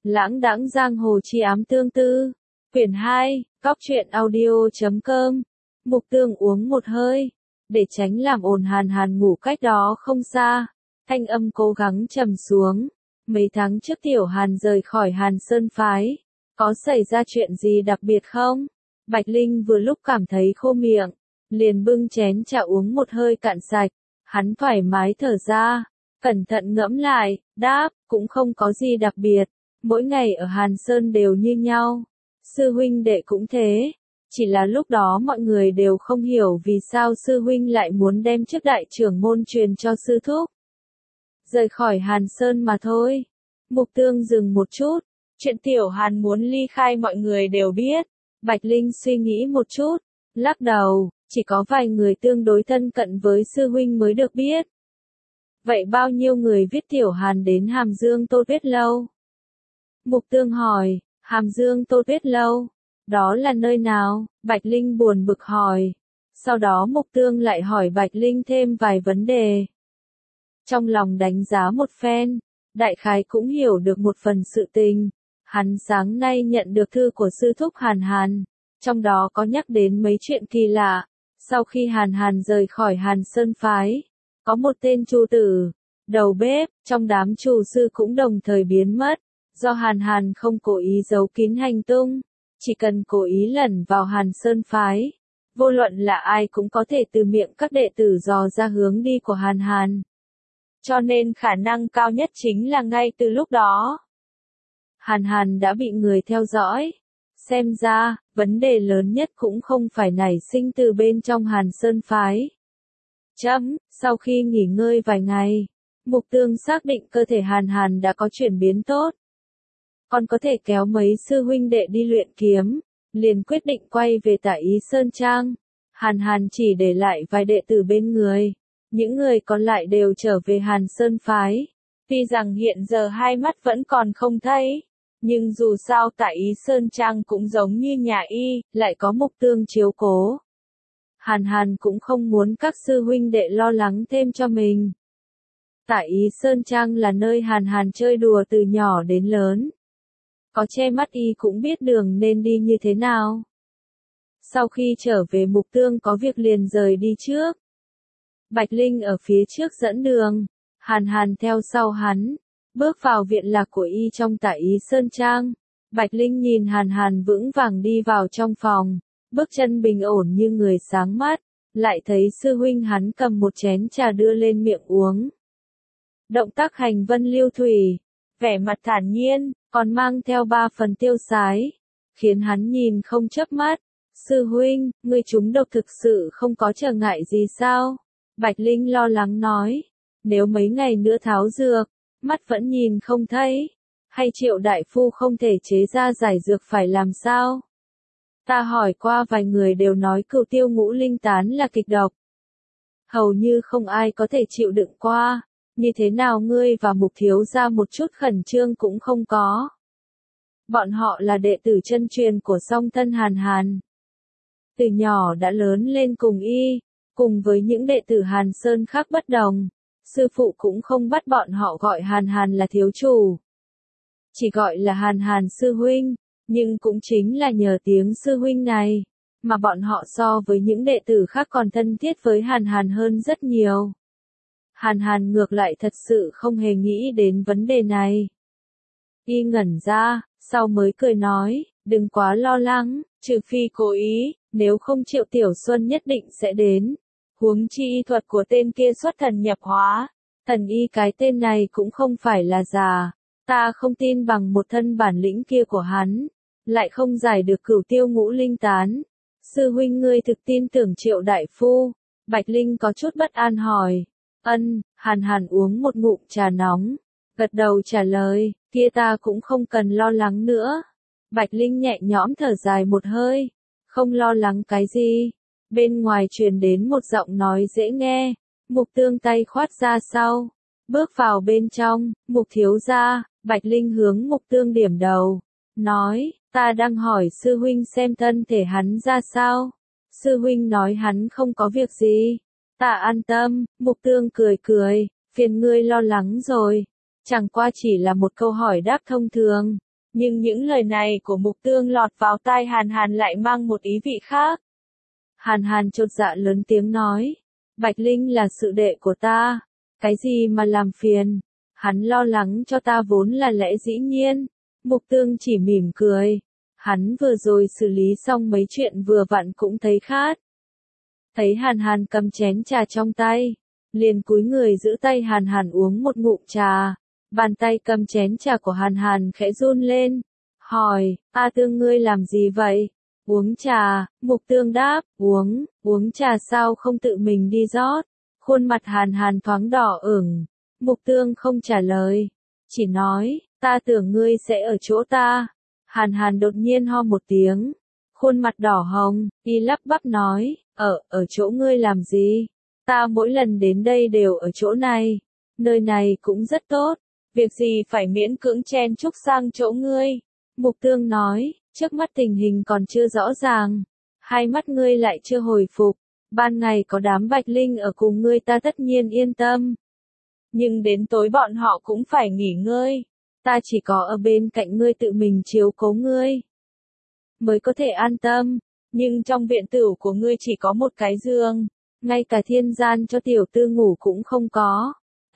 Lãng đãng giang hồ chi ám tương tư. Quyển 2, Cóc truyện audio.com. Mục Tương uống một hơi, để tránh làm ồn Hàn Hàn ngủ cách đó không xa. Thanh âm cố gắng trầm xuống. Mấy tháng trước Tiểu Hàn rời khỏi Hàn Sơn phái. Có xảy ra chuyện gì đặc biệt không? Bạch Linh vừa lúc cảm thấy khô miệng, liền bưng chén trà uống một hơi cạn sạch. Hắn thoải mái thở ra, cẩn thận ngẫm lại, đáp, cũng không có gì đặc biệt. Mỗi ngày ở Hàn Sơn đều như nhau. Sư huynh đệ cũng thế. Chỉ là lúc đó mọi người đều không hiểu vì sao sư huynh lại muốn đem chức đại trưởng môn truyền cho sư thúc. Rời khỏi Hàn Sơn mà thôi. Mục Tương dừng một chút. Chuyện Tiểu Hàn muốn ly khai mọi người đều biết. Bạch Linh suy nghĩ một chút, lắc đầu, chỉ có vài người tương đối thân cận với sư huynh mới được biết. Vậy bao nhiêu người viết Tiểu Hàn đến Hàm Dương Tô Tuyết Lâu? Mục Tương hỏi, Hàm Dương Tô Tuyết Lâu, đó là nơi nào? Bạch Linh buồn bực hỏi. Sau đó Mục Tương lại hỏi Bạch Linh thêm vài vấn đề. Trong lòng đánh giá một phen, đại khái cũng hiểu được một phần sự tình. Hắn sáng nay nhận được thư của sư thúc Hàn Hàn, trong đó có nhắc đến mấy chuyện kỳ lạ. Sau khi Hàn Hàn rời khỏi Hàn Sơn phái, có một tên Chu tử, đầu bếp, trong đám chủ sư cũng đồng thời biến mất. Do Hàn Hàn không cố ý giấu kín hành tung, chỉ cần cố ý lẩn vào Hàn Sơn phái, vô luận là ai cũng có thể từ miệng các đệ tử dò ra hướng đi của Hàn Hàn. Cho nên khả năng cao nhất chính là ngay từ lúc đó, Hàn Hàn đã bị người theo dõi. Xem ra, vấn đề lớn nhất cũng không phải nảy sinh từ bên trong Hàn Sơn phái. Sau khi nghỉ ngơi vài ngày, Mục Tương xác định cơ thể Hàn Hàn đã có chuyển biến tốt. Còn có thể kéo mấy sư huynh đệ đi luyện kiếm, liền quyết định quay về Tả Ý Sơn Trang. Hàn Hàn chỉ để lại vài đệ tử bên người, những người còn lại đều trở về Hàn Sơn phái. Tuy rằng hiện giờ hai mắt vẫn còn không thấy, nhưng dù sao Tả Ý Sơn Trang cũng giống như nhà y, lại có Mục Tương chiếu cố. Hàn Hàn cũng không muốn các sư huynh đệ lo lắng thêm cho mình. Tả Ý Sơn Trang là nơi Hàn Hàn chơi đùa từ nhỏ đến lớn. Có che mắt y cũng biết đường nên đi như thế nào. Sau khi trở về Mục Tương có việc liền rời đi trước. Bạch Linh ở phía trước dẫn đường, Hàn Hàn theo sau hắn, bước vào viện lạc của y trong Tả Ý Sơn Trang. Bạch Linh nhìn Hàn Hàn vững vàng đi vào trong phòng, bước chân bình ổn như người sáng mắt, lại thấy sư huynh hắn cầm một chén trà đưa lên miệng uống. Động tác hành vân lưu thủy, vẻ mặt thản nhiên, còn mang theo ba phần tiêu sái, khiến hắn nhìn không chớp mắt. Sư huynh, ngươi trúng độc thực sự không có trở ngại gì sao? Bạch Linh lo lắng nói, nếu mấy ngày nữa tháo dược, mắt vẫn nhìn không thấy, hay Triệu đại phu không thể chế ra giải dược phải làm sao? Ta hỏi qua vài người đều nói cửu tiêu ngũ linh tán là kịch độc. Hầu như không ai có thể chịu đựng qua, như thế nào ngươi và Mục thiếu gia một chút khẩn trương cũng không có. Bọn họ là đệ tử chân truyền của song thân Hàn Hàn. Từ nhỏ đã lớn lên cùng y, cùng với những đệ tử Hàn Sơn khác bất đồng. Sư phụ cũng không bắt bọn họ gọi Hàn Hàn là thiếu chủ, chỉ gọi là Hàn Hàn sư huynh, nhưng cũng chính là nhờ tiếng sư huynh này, mà bọn họ so với những đệ tử khác còn thân thiết với Hàn Hàn hơn rất nhiều. Hàn Hàn ngược lại thật sự không hề nghĩ đến vấn đề này. Y ngẩn ra, sau mới cười nói, đừng quá lo lắng, trừ phi cố ý, nếu không Triệu Tiểu Xuân nhất định sẽ đến. Huống chi y thuật của tên kia xuất thần nhập hóa, thần y cái tên này cũng không phải là già, ta không tin bằng một thân bản lĩnh kia của hắn, lại không giải được cửu tiêu ngũ linh tán. Sư huynh ngươi thực tin tưởng Triệu đại phu? Bạch Linh có chút bất an hỏi. Hàn Hàn uống một ngụm trà nóng, gật đầu trả lời, kia ta cũng không cần lo lắng nữa. Bạch Linh nhẹ nhõm thở dài một hơi, không lo lắng cái gì. Bên ngoài truyền đến một giọng nói dễ nghe, Mục Tương tay khoát ra sau, bước vào bên trong. Mục thiếu gia. Bạch Linh hướng Mục Tương điểm đầu, nói, ta đang hỏi sư huynh xem thân thể hắn ra sao. Sư huynh nói hắn không có việc gì. Ta an tâm. Mục Tương cười cười, phiền ngươi lo lắng rồi. Chẳng qua chỉ là một câu hỏi đáp thông thường. Nhưng những lời này của Mục Tương lọt vào tai Hàn Hàn lại mang một ý vị khác. Hàn Hàn chột dạ lớn tiếng nói, Bạch Linh là sự đệ của ta, cái gì mà làm phiền, hắn lo lắng cho ta vốn là lẽ dĩ nhiên. Mục Tương chỉ mỉm cười, hắn vừa rồi xử lý xong mấy chuyện vừa vặn cũng thấy khát. Thấy Hàn Hàn cầm chén trà trong tay, liền cúi người giữ tay Hàn Hàn uống một ngụm trà, bàn tay cầm chén trà của Hàn Hàn khẽ run lên, hỏi, A Tương ngươi làm gì vậy? Uống trà, Mục Tương đáp, uống trà sao không tự mình đi rót? Khuôn mặt Hàn Hàn thoáng đỏ ửng, Mục Tương không trả lời, chỉ nói, ta tưởng ngươi sẽ ở chỗ ta. Hàn Hàn đột nhiên ho một tiếng, khuôn mặt đỏ hồng, y lắp bắp nói, ở chỗ ngươi làm gì? Ta mỗi lần đến đây đều ở chỗ này, nơi này cũng rất tốt, việc gì phải miễn cưỡng chen chúc sang chỗ ngươi. Mục Tương nói, trước mắt tình hình còn chưa rõ ràng, hai mắt ngươi lại chưa hồi phục, ban ngày có đám Bạch Linh ở cùng ngươi ta tất nhiên yên tâm. Nhưng đến tối bọn họ cũng phải nghỉ ngơi, ta chỉ có ở bên cạnh ngươi tự mình chiếu cố ngươi, mới có thể an tâm, nhưng trong viện tử của ngươi chỉ có một cái giường, ngay cả thiên gian cho tiểu tư ngủ cũng không có.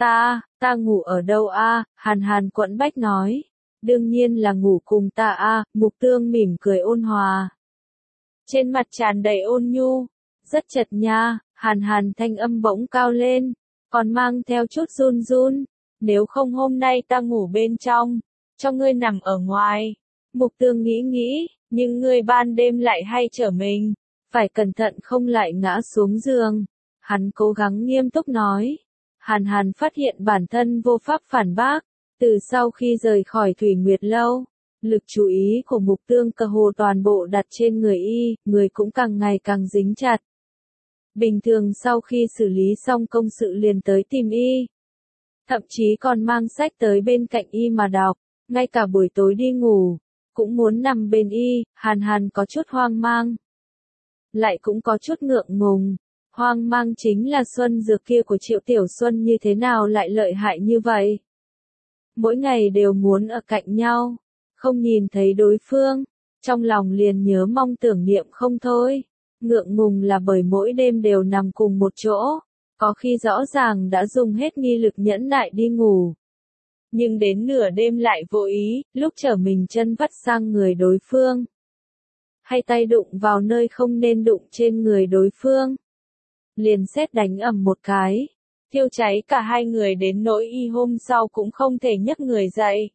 Ta ngủ ở đâu a? Hàn Hàn quẫn bách nói. Đương nhiên là ngủ cùng ta a. Mục Tương mỉm cười ôn hòa, trên mặt tràn đầy ôn nhu, rất chật nha. Hàn Hàn thanh âm bỗng cao lên, còn mang theo chút run run, nếu không hôm nay ta ngủ bên trong, cho ngươi nằm ở ngoài. Mục Tương nghĩ, nhưng ngươi ban đêm lại hay trở mình, phải cẩn thận không lại ngã xuống giường. Hắn cố gắng nghiêm túc nói. Hàn Hàn phát hiện bản thân vô pháp phản bác, từ sau khi rời khỏi Thủy Nguyệt Lâu, lực chú ý của Mục Tương cơ hồ toàn bộ đặt trên người y, người cũng càng ngày càng dính chặt. Bình thường sau khi xử lý xong công sự liền tới tìm y, thậm chí còn mang sách tới bên cạnh y mà đọc, ngay cả buổi tối đi ngủ, cũng muốn nằm bên y. Hàn Hàn có chút hoang mang, lại cũng có chút ngượng ngùng. Hoang mang chính là xuân dược kia của Triệu Tiểu Xuân như thế nào lại lợi hại như vậy. Mỗi ngày đều muốn ở cạnh nhau, không nhìn thấy đối phương, trong lòng liền nhớ mong tưởng niệm không thôi. Ngượng ngùng là bởi mỗi đêm đều nằm cùng một chỗ, có khi rõ ràng đã dùng hết nghi lực nhẫn nại đi ngủ, nhưng đến nửa đêm lại vô ý, lúc trở mình chân vắt sang người đối phương, hay tay đụng vào nơi không nên đụng trên người đối phương, liền sét đánh ầm một cái, thiêu cháy cả hai người đến nỗi y hôm sau cũng không thể nhấc người dậy.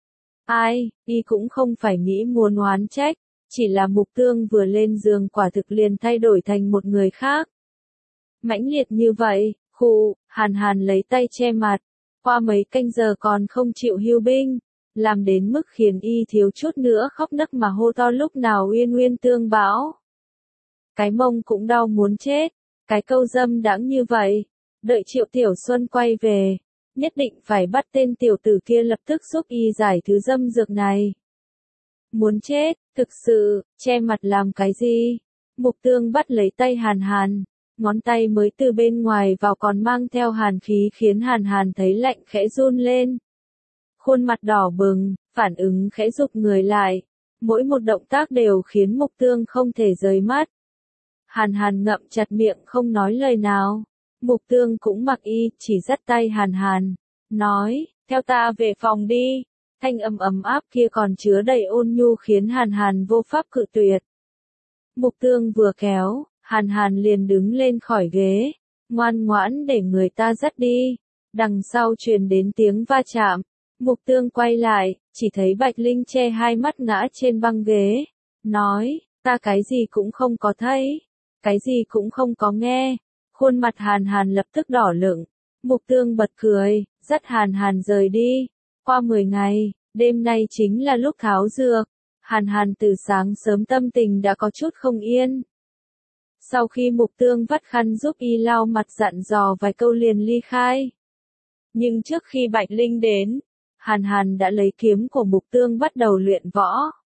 Ai, y cũng không phải nghĩ muốn oán trách, chỉ là Mục Tương vừa lên giường quả thực liền thay đổi thành một người khác. Mãnh liệt như vậy, Hàn Hàn lấy tay che mặt, qua mấy canh giờ còn không chịu hưu binh, làm đến mức khiến y thiếu chút nữa khóc nấc mà hô to lúc nào uyên uyên tương báo. Cái mông cũng đau muốn chết, cái câu dâm đãng như vậy, đợi Triệu Tiểu Xuân quay về, nhất định phải bắt tên tiểu tử kia lập tức giúp y giải thứ dâm dược này. Muốn chết, thực sự, che mặt làm cái gì? Mục Tương bắt lấy tay Hàn Hàn, ngón tay mới từ bên ngoài vào còn mang theo hàn khí khiến Hàn Hàn thấy lạnh khẽ run lên. Khuôn mặt đỏ bừng, phản ứng khẽ rụt người lại, mỗi một động tác đều khiến Mục Tương không thể rời mắt. Hàn Hàn ngậm chặt miệng không nói lời nào. Mục Tương cũng mặc y, chỉ dắt tay Hàn Hàn, nói, theo ta về phòng đi. Thanh âm ấm áp kia còn chứa đầy ôn nhu khiến Hàn Hàn vô pháp cự tuyệt. Mục Tương vừa kéo, Hàn Hàn liền đứng lên khỏi ghế, ngoan ngoãn để người ta dắt đi. Đằng sau truyền đến tiếng va chạm, Mục Tương quay lại, chỉ thấy Bạch Linh che hai mắt ngã trên băng ghế, nói, ta cái gì cũng không có thấy, cái gì cũng không có nghe. Khuôn mặt Hàn Hàn lập tức đỏ lựng, Mục Tương bật cười, dắt Hàn Hàn rời đi. Qua 10 ngày, đêm nay chính là lúc tháo dược. Hàn Hàn từ sáng sớm tâm tình đã có chút không yên. Sau khi Mục Tương vắt khăn giúp y lau mặt dặn dò vài câu liền ly khai. Nhưng trước khi Bạch Linh đến, Hàn Hàn đã lấy kiếm của Mục Tương bắt đầu luyện võ.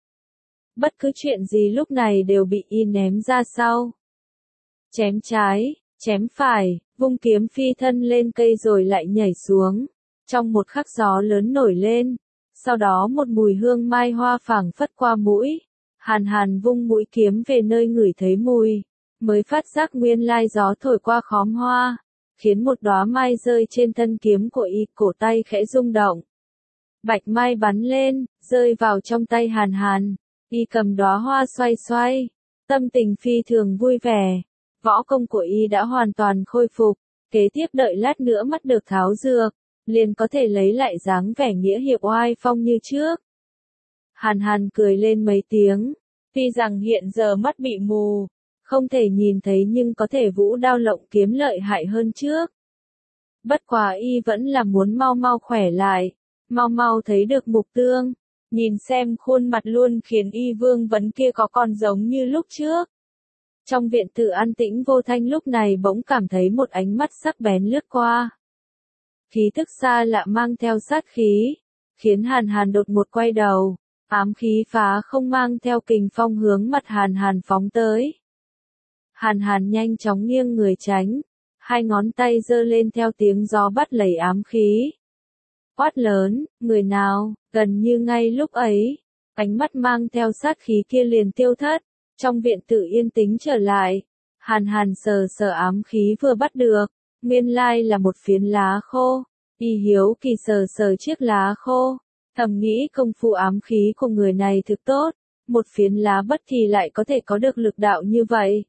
Bất cứ chuyện gì lúc này đều bị y ném ra sau. Chém trái, chém phải, vung kiếm phi thân lên cây rồi lại nhảy xuống. Trong một khắc gió lớn nổi lên, Sau đó một mùi hương mai hoa phảng phất qua mũi. Hàn Hàn vung mũi kiếm về nơi ngửi thấy mùi, mới phát giác nguyên lai gió thổi qua khóm hoa, khiến một đóa mai rơi trên thân kiếm của y, cổ tay khẽ rung động. Bạch mai bắn lên, rơi vào trong tay Hàn Hàn, y cầm đóa hoa xoay xoay, tâm tình phi thường vui vẻ. Võ công của y đã hoàn toàn khôi phục, kế tiếp đợi lát nữa mắt được tháo dược, liền có thể lấy lại dáng vẻ nghĩa hiệp oai phong như trước. Hàn Hàn cười lên mấy tiếng, tuy rằng hiện giờ mắt bị mù, không thể nhìn thấy nhưng có thể vũ đao lộng kiếm lợi hại hơn trước. Bất quá y vẫn là muốn mau mau khỏe lại, mau mau thấy được Mục Tương, nhìn xem khuôn mặt luôn khiến y vương vấn kia có còn giống như lúc trước. Trong viện tử an tĩnh vô thanh lúc này bỗng cảm thấy một ánh mắt sắc bén lướt qua. Khí tức xa lạ mang theo sát khí, khiến Hàn Hàn đột một quay đầu, ám khí phá không mang theo kình phong hướng mặt Hàn Hàn phóng tới. Hàn Hàn nhanh chóng nghiêng người tránh, hai ngón tay giơ lên theo tiếng gió bắt lấy ám khí. Quát lớn, người nào, gần như ngay lúc ấy, ánh mắt mang theo sát khí kia liền tiêu thất, trong viện tử yên tĩnh trở lại. Hàn Hàn sờ sờ ám khí vừa bắt được, nguyên lai là một phiến lá khô, y hiếu kỳ sờ sờ chiếc lá khô, thầm nghĩ công phu ám khí của người này thực tốt, một phiến lá bất thì lại có thể có được lực đạo như vậy.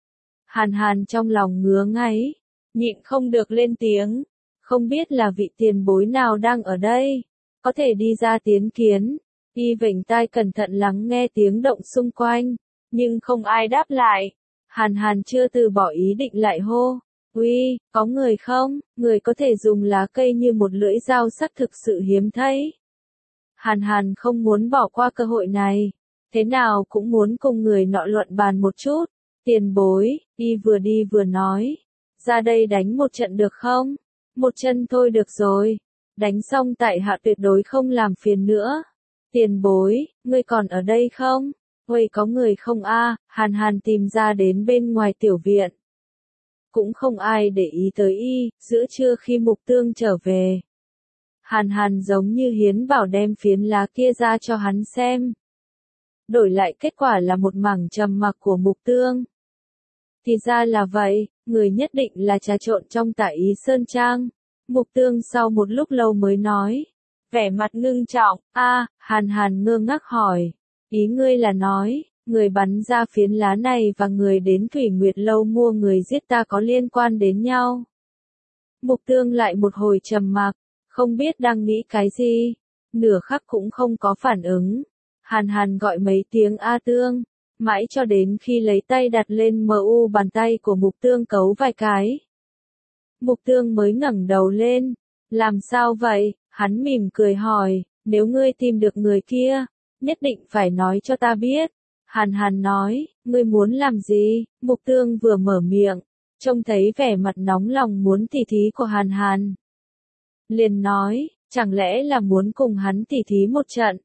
Hàn Hàn trong lòng ngứa ngáy, nhịn không được lên tiếng, không biết là vị tiền bối nào đang ở đây, có thể đi ra tiến kiến. Y vểnh tai cẩn thận lắng nghe tiếng động xung quanh, nhưng không ai đáp lại. Hàn Hàn chưa từ bỏ ý định lại hô, uy, có người không, người có thể dùng lá cây như một lưỡi dao sắc thực sự hiếm thấy. Hàn Hàn không muốn bỏ qua cơ hội này, thế nào cũng muốn cùng người nọ luận bàn một chút. Tiền bối, y vừa đi vừa nói, ra đây đánh một trận được không? Một chân thôi được rồi, đánh xong tại hạ tuyệt đối không làm phiền nữa. Tiền bối, ngươi còn ở đây không? Ôi có người không a? Hàn Hàn tìm ra đến bên ngoài tiểu viện. Cũng không ai để ý tới y, giữa trưa khi Mục Tương trở về. Hàn Hàn giống như hiến bảo đem phiến lá kia ra cho hắn xem. Đổi lại kết quả là một mảng trầm mặc của Mục Tương. Thì ra là vậy, người nhất định là trà trộn trong Tả Ý Sơn Trang. Mục Tương sau một lúc lâu mới nói, vẻ mặt ngưng trọng, Hàn Hàn ngơ ngác hỏi, ý ngươi là nói, người bắn ra phiến lá này và người đến Thủy Nguyệt Lâu mua người giết ta có liên quan đến nhau. Mục Tương lại một hồi trầm mặc, không biết đang nghĩ cái gì, nửa khắc cũng không có phản ứng. Hàn Hàn gọi mấy tiếng A Tương, mãi cho đến khi lấy tay đặt lên mu bàn tay của Mục Tương cấu vài cái. Mục Tương mới ngẩng đầu lên, làm sao vậy, hắn mỉm cười hỏi, nếu ngươi tìm được người kia, nhất định phải nói cho ta biết. Hàn Hàn nói, ngươi muốn làm gì? Mục Tương vừa mở miệng, trông thấy vẻ mặt nóng lòng muốn tỉ thí của Hàn Hàn. Liền nói, chẳng lẽ là muốn cùng hắn tỉ thí một trận?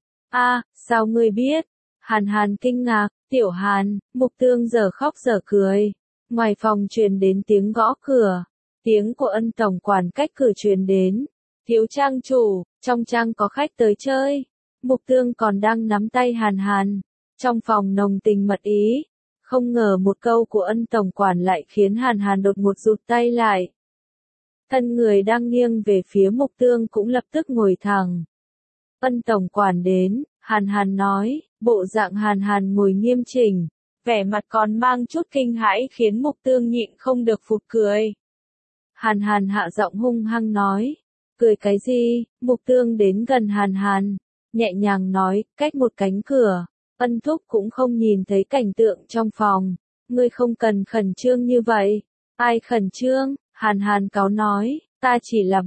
Sao ngươi biết? Hàn Hàn kinh ngạc, tiểu Hàn, Mục Tương giờ khóc giờ cười. Ngoài phòng truyền đến tiếng gõ cửa, tiếng của Ân tổng quản cách cửa truyền đến. Thiếu trang chủ, trong trang có khách tới chơi. Mục Tương còn đang nắm tay Hàn Hàn. Trong phòng nồng tình mật ý, không ngờ một câu của Ân tổng quản lại khiến Hàn Hàn đột ngột rụt tay lại. Thân người đang nghiêng về phía Mục Tương cũng lập tức ngồi thẳng. Ân tổng quản đến, Hàn Hàn nói, bộ dạng Hàn Hàn ngồi nghiêm chỉnh, vẻ mặt còn mang chút kinh hãi khiến Mục Tương nhịn không được phụt cười. Hàn Hàn hạ giọng hung hăng nói, cười cái gì? Mục Tương đến gần Hàn Hàn, nhẹ nhàng nói, cách một cánh cửa. Ân thúc cũng không nhìn thấy cảnh tượng trong phòng, ngươi không cần khẩn trương như vậy. Ai khẩn trương? Hàn Hàn cáu nói, ta chỉ là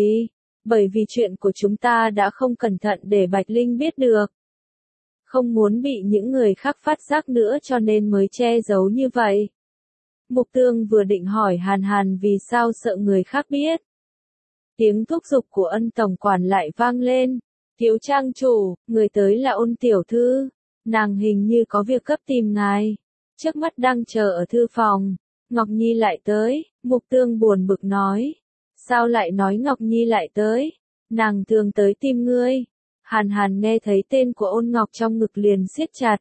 bởi vì chuyện của chúng ta đã không cẩn thận để Bạch Linh biết được. Không muốn bị những người khác phát giác nữa cho nên mới che giấu như vậy. Mục Tương vừa định hỏi Hàn Hàn vì sao sợ người khác biết. Tiếng thúc giục của Ân tổng quản lại vang lên, thiếu trang chủ, người tới là Ôn tiểu thư. Nàng hình như có việc cấp tìm ngài, trước mắt đang chờ ở thư phòng. Ngọc Nhi lại tới, Mục Tương buồn bực nói. Sao lại nói Ngọc Nhi lại tới? Nàng thường tới tìm ngươi. Hàn Hàn nghe thấy tên của Ôn Ngọc trong ngực liền siết chặt.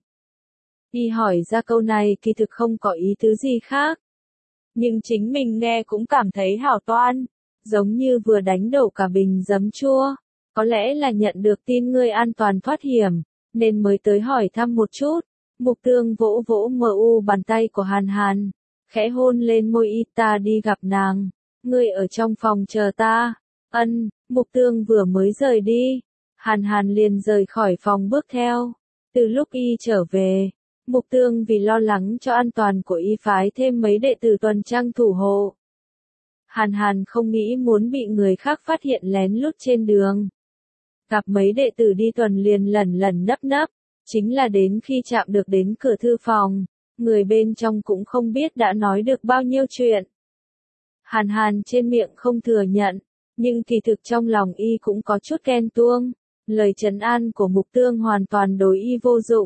Y hỏi ra câu này kỳ thực không có ý tứ gì khác. Nhưng chính mình nghe cũng cảm thấy hảo toan, giống như vừa đánh đổ cả bình giấm chua. Có lẽ là nhận được tin ngươi an toàn thoát hiểm, nên mới tới hỏi thăm một chút. Mục Tương vỗ vỗ bàn tay của Hàn Hàn, khẽ hôn lên môi y, ta đi gặp nàng. Ngươi ở trong phòng chờ ta. Ân, Mục Tương vừa mới rời đi. Hàn Hàn liền rời khỏi phòng bước theo. Từ lúc y trở về, Mục Tương vì lo lắng cho an toàn của y phái thêm mấy đệ tử tuần trang thủ hộ. Hàn Hàn không nghĩ muốn bị người khác phát hiện lén lút trên đường. Gặp mấy đệ tử đi tuần liền lẩn lẩn nấp nấp, chính là đến khi chạm được đến cửa thư phòng, người bên trong cũng không biết đã nói được bao nhiêu chuyện. Hàn Hàn trên miệng không thừa nhận, nhưng kỳ thực trong lòng y cũng có chút ghen tuông, lời trấn an của Mục Tương hoàn toàn đối y vô dụng.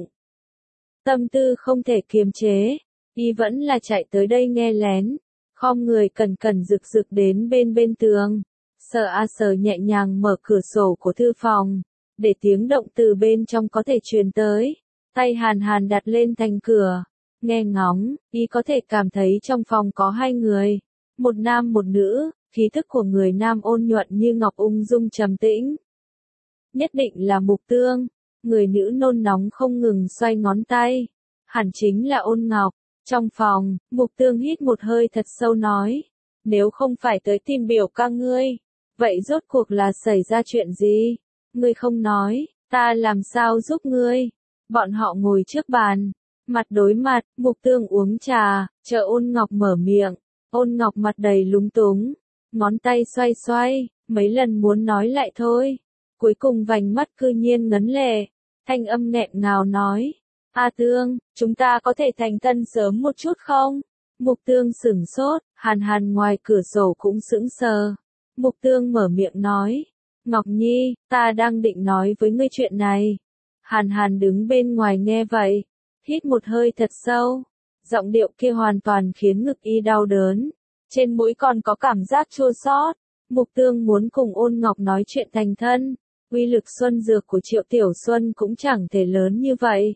Tâm tư không thể kiềm chế, y vẫn là chạy tới đây nghe lén, khom người cẩn cẩn rực rực đến bên tường, sờ nhẹ nhàng mở cửa sổ của thư phòng, để tiếng động từ bên trong có thể truyền tới. Tay Hàn Hàn đặt lên thành cửa, nghe ngóng, y có thể cảm thấy trong phòng có hai người, một nam một nữ, khí thức của người nam ôn nhuận như ngọc ung dung trầm tĩnh. Nhất định là Mục Tương, người nữ nôn nóng không ngừng xoay ngón tay, hẳn chính là Ôn Ngọc. Trong phòng, Mục Tương hít một hơi thật sâu nói, nếu không phải tới tìm biểu ca ngươi, vậy rốt cuộc là xảy ra chuyện gì? Ngươi không nói, ta làm sao giúp ngươi? Bọn họ ngồi trước bàn, mặt đối mặt, Mục Tương uống trà, chờ Ôn Ngọc mở miệng. Ôn Ngọc mặt đầy lúng túng, ngón tay xoay xoay, mấy lần muốn nói lại thôi. Cuối cùng vành mắt cư nhiên ngấn lệ, thanh âm nghẹn ngào nói, A Tương, chúng ta có thể thành thân sớm một chút không? Mục Tương sửng sốt, Hàn Hàn ngoài cửa sổ cũng sững sờ. Mục Tương mở miệng nói, Ngọc Nhi, ta đang định nói với ngươi chuyện này. Hàn Hàn đứng bên ngoài nghe vậy, hít một hơi thật sâu, giọng điệu kia hoàn toàn khiến ngực y đau đớn, trên mũi còn có cảm giác chua xót. Mục Tương muốn cùng Ôn Ngọc nói chuyện thành thân, uy lực xuân dược của Triệu Tiểu Xuân cũng chẳng thể lớn như vậy.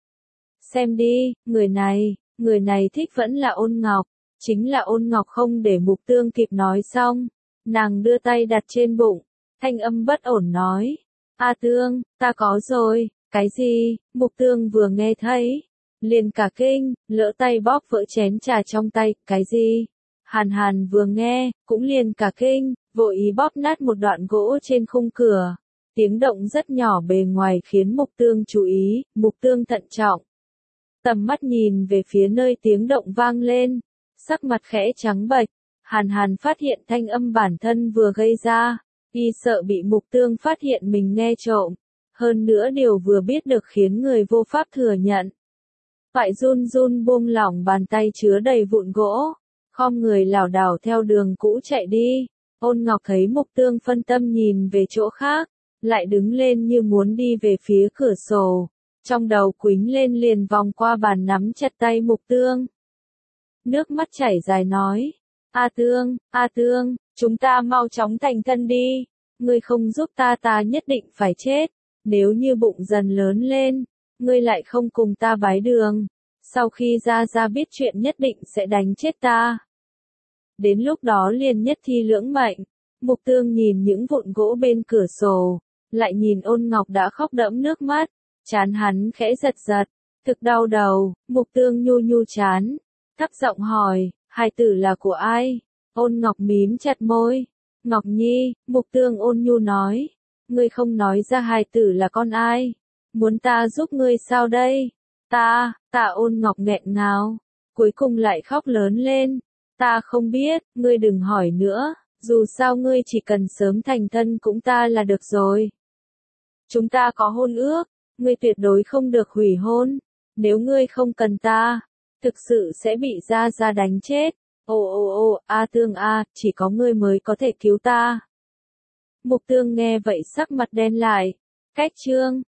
Xem đi, người này thích vẫn là Ôn Ngọc, chính là Ôn Ngọc không để Mục Tương kịp nói xong, nàng đưa tay đặt trên bụng, thanh âm bất ổn nói, A Tương, ta có rồi, cái gì? Mục Tương vừa nghe thấy, liền cả kinh, lỡ tay bóp vỡ chén trà trong tay, cái gì? Hàn Hàn vừa nghe, cũng liền cả kinh, vội ý bóp nát một đoạn gỗ trên khung cửa. Tiếng động rất nhỏ bề ngoài khiến Mục Tương chú ý, Mục Tương thận trọng. Tầm mắt nhìn về phía nơi tiếng động vang lên, sắc mặt khẽ trắng bệch, Hàn Hàn phát hiện thanh âm bản thân vừa gây ra, y sợ bị Mục Tương phát hiện mình nghe trộm, hơn nữa điều vừa biết được khiến người vô pháp thừa nhận. Phải run run buông lỏng bàn tay chứa đầy vụn gỗ, khom người lảo đảo theo đường cũ chạy đi. Ôn Ngọc thấy Mục Tương phân tâm nhìn về chỗ khác, lại đứng lên như muốn đi về phía cửa sổ. Trong đầu quính lên liền vòng qua bàn nắm chặt tay Mục Tương. Nước mắt chảy dài nói, A Tương, chúng ta mau chóng thành thân đi, ngươi không giúp ta nhất định phải chết, nếu như bụng dần lớn lên, ngươi lại không cùng ta bái đường, sau khi ra biết chuyện nhất định sẽ đánh chết ta. Đến lúc đó liền nhất thi lưỡng mệnh. Mục Tương nhìn những vụn gỗ bên cửa sổ, lại nhìn Ôn Ngọc đã khóc đẫm nước mắt, trán hắn khẽ giật giật, thực đau đầu. Mục Tương nhu trán, thấp giọng hỏi, hài tử là của ai? Ôn Ngọc mím chặt môi. Ngọc Nhi, Mục Tương ôn nhu nói, ngươi không nói ra hài tử là con ai? Muốn ta giúp ngươi sao đây? Ta Ôn Ngọc nghẹn ngào, cuối cùng lại khóc lớn lên. Ta không biết, ngươi đừng hỏi nữa, dù sao ngươi chỉ cần sớm thành thân cũng ta là được rồi. Chúng ta có hôn ước, ngươi tuyệt đối không được hủy hôn, nếu ngươi không cần ta, thực sự sẽ bị Gia đánh chết. A Tương a, chỉ có ngươi mới có thể cứu ta. Mục Tương nghe vậy sắc mặt đen lại, cách chương